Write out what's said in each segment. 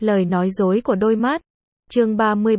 Lời nói dối của đôi mắt. Chương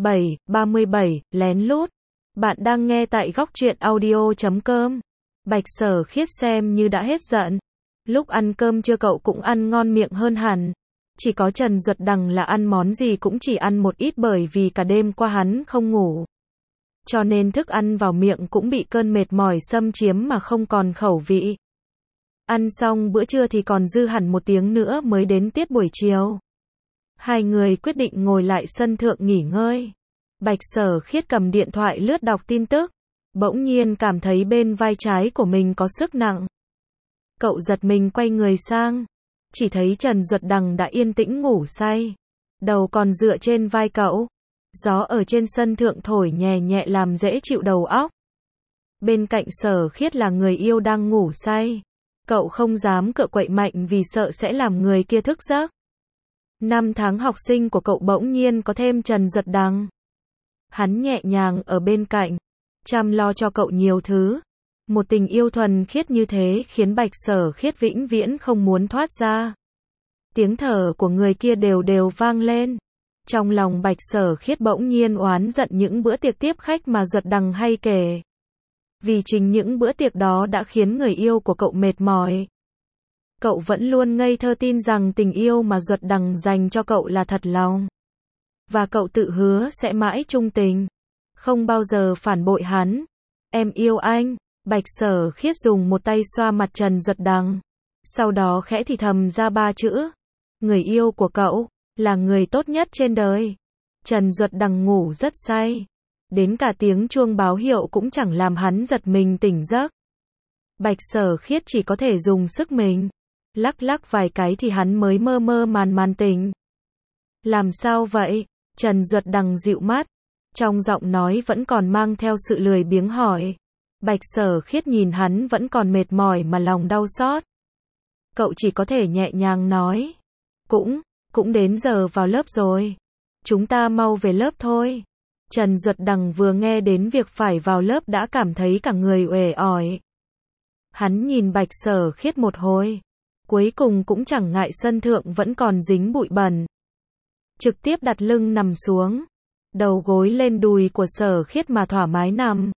37, lén lút. Bạn đang nghe tại góc truyện audio.com. Bạch Sở Khiết xem như đã hết giận. Lúc ăn cơm trưa cậu cũng ăn ngon miệng hơn hẳn. Chỉ có Trần Duật Đằng là ăn món gì cũng chỉ ăn một ít bởi vì cả đêm qua hắn không ngủ. Cho nên thức ăn vào miệng cũng bị cơn mệt mỏi xâm chiếm mà không còn khẩu vị. Ăn xong bữa trưa thì còn dư hẳn 1 tiếng nữa mới đến tiết buổi chiều. Hai người quyết định ngồi lại sân thượng nghỉ ngơi. Bạch Sở Khiết cầm điện thoại lướt đọc tin tức. Bỗng nhiên cảm thấy bên vai trái của mình có sức nặng. Cậu giật mình quay người sang. Chỉ thấy Trần Duật Đằng đã yên tĩnh ngủ say. Đầu còn dựa trên vai cậu. Gió ở trên sân thượng thổi nhẹ nhẹ làm dễ chịu đầu óc. Bên cạnh Sở Khiết là người yêu đang ngủ say. Cậu không dám cựa quậy mạnh vì sợ sẽ làm người kia thức giấc. 5 tháng học sinh của cậu bỗng nhiên có thêm Trần Duật Đằng. Hắn nhẹ nhàng ở bên cạnh, chăm lo cho cậu nhiều thứ. Một tình yêu thuần khiết như thế khiến Bạch Sở Khiết vĩnh viễn không muốn thoát ra. Tiếng thở của người kia đều đều vang lên. Trong lòng Bạch Sở Khiết bỗng nhiên oán giận những bữa tiệc tiếp khách mà Duật Đằng hay kể. Vì chính những bữa tiệc đó đã khiến người yêu của cậu mệt mỏi. Cậu vẫn luôn ngây thơ tin rằng tình yêu mà Duật Đằng dành cho cậu là thật lòng. Và cậu tự hứa sẽ mãi trung tình. Không bao giờ phản bội hắn. Em yêu anh. Bạch Sở Khiết dùng một tay xoa mặt Trần Duật Đằng. Sau đó khẽ thì thầm ra 3 chữ. Người yêu của cậu là người tốt nhất trên đời. Trần Duật Đằng ngủ rất say. Đến cả tiếng chuông báo hiệu cũng chẳng làm hắn giật mình tỉnh giấc. Bạch Sở Khiết chỉ có thể dùng sức mình. Lắc lắc vài cái thì hắn mới mơ mơ màn tỉnh. Làm sao vậy? Trần Duật Đằng dịu mắt. Trong giọng nói vẫn còn mang theo sự lười biếng hỏi. Bạch Sở Khiết nhìn hắn vẫn còn mệt mỏi mà lòng đau xót. Cậu chỉ có thể nhẹ nhàng nói. Cũng đến giờ vào lớp rồi. Chúng ta mau về lớp thôi. Trần Duật Đằng vừa nghe đến việc phải vào lớp đã cảm thấy cả người uể oải. Hắn nhìn Bạch Sở Khiết một hồi. Cuối cùng cũng chẳng ngại sân thượng vẫn còn dính bụi bẩn. Trực tiếp đặt lưng nằm xuống. Đầu gối lên đùi của Sở Khiết mà thoải mái nằm.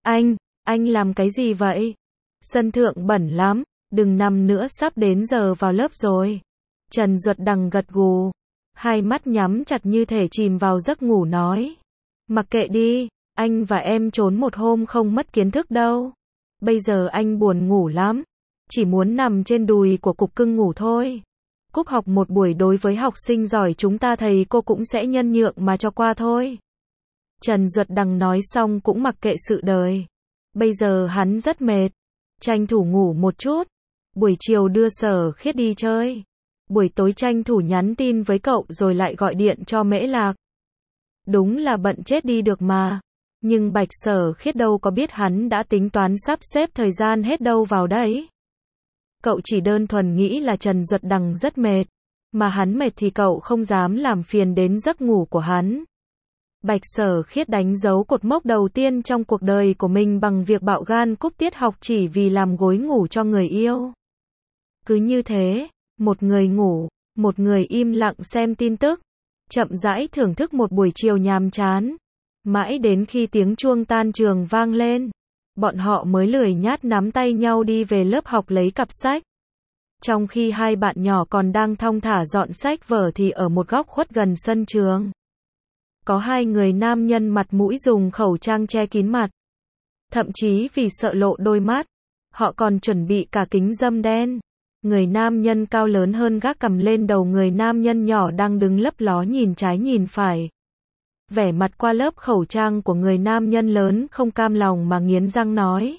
Anh làm cái gì vậy? Sân thượng bẩn lắm, đừng nằm nữa sắp đến giờ vào lớp rồi. Trần Duật Đằng gật gù. Hai mắt nhắm chặt như thể chìm vào giấc ngủ nói. Mặc kệ đi, anh và em trốn một hôm không mất kiến thức đâu. Bây giờ anh buồn ngủ lắm. Chỉ muốn nằm trên đùi của cục cưng ngủ thôi. Cúp học một buổi đối với học sinh giỏi chúng ta thầy cô cũng sẽ nhân nhượng mà cho qua thôi. Trần Duật Đằng nói xong cũng mặc kệ sự đời. Bây giờ hắn rất mệt. Tranh thủ ngủ một chút. Buổi chiều đưa Sở Khiết đi chơi. Buổi tối tranh thủ nhắn tin với cậu rồi lại gọi điện cho Mễ Lạc. Đúng là bận chết đi được mà. Nhưng Bạch Sở Khiết đâu có biết hắn đã tính toán sắp xếp thời gian hết đâu vào đấy. Cậu chỉ đơn thuần nghĩ là Trần Duật Đằng rất mệt. Mà hắn mệt thì cậu không dám làm phiền đến giấc ngủ của hắn. Bạch Sở Khiết đánh dấu cột mốc đầu tiên trong cuộc đời của mình bằng việc bạo gan cúp tiết học chỉ vì làm gối ngủ cho người yêu. Cứ như thế, một người ngủ, một người im lặng xem tin tức, chậm rãi thưởng thức một buổi chiều nhàm chán. Mãi đến khi tiếng chuông tan trường vang lên, bọn họ mới lười nhác nắm tay nhau đi về lớp học lấy cặp sách. Trong khi hai bạn nhỏ còn đang thong thả dọn sách vở thì ở một góc khuất gần sân trường. Có 2 người nam nhân mặt mũi dùng khẩu trang che kín mặt. Thậm chí vì sợ lộ đôi mắt, họ còn chuẩn bị cả kính râm đen. Người nam nhân cao lớn hơn gác cầm lên đầu người nam nhân nhỏ đang đứng lấp ló nhìn trái nhìn phải. Vẻ mặt qua lớp khẩu trang của người nam nhân lớn không cam lòng mà nghiến răng nói.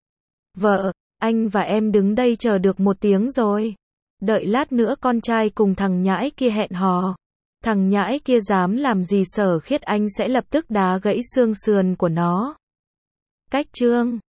Vợ, anh và em đứng đây chờ được 1 tiếng rồi. Đợi lát nữa con trai cùng thằng nhãi kia hẹn hò. Thằng nhãi kia dám làm gì Sở Khiết anh sẽ lập tức đá gãy xương sườn của nó. Cách chương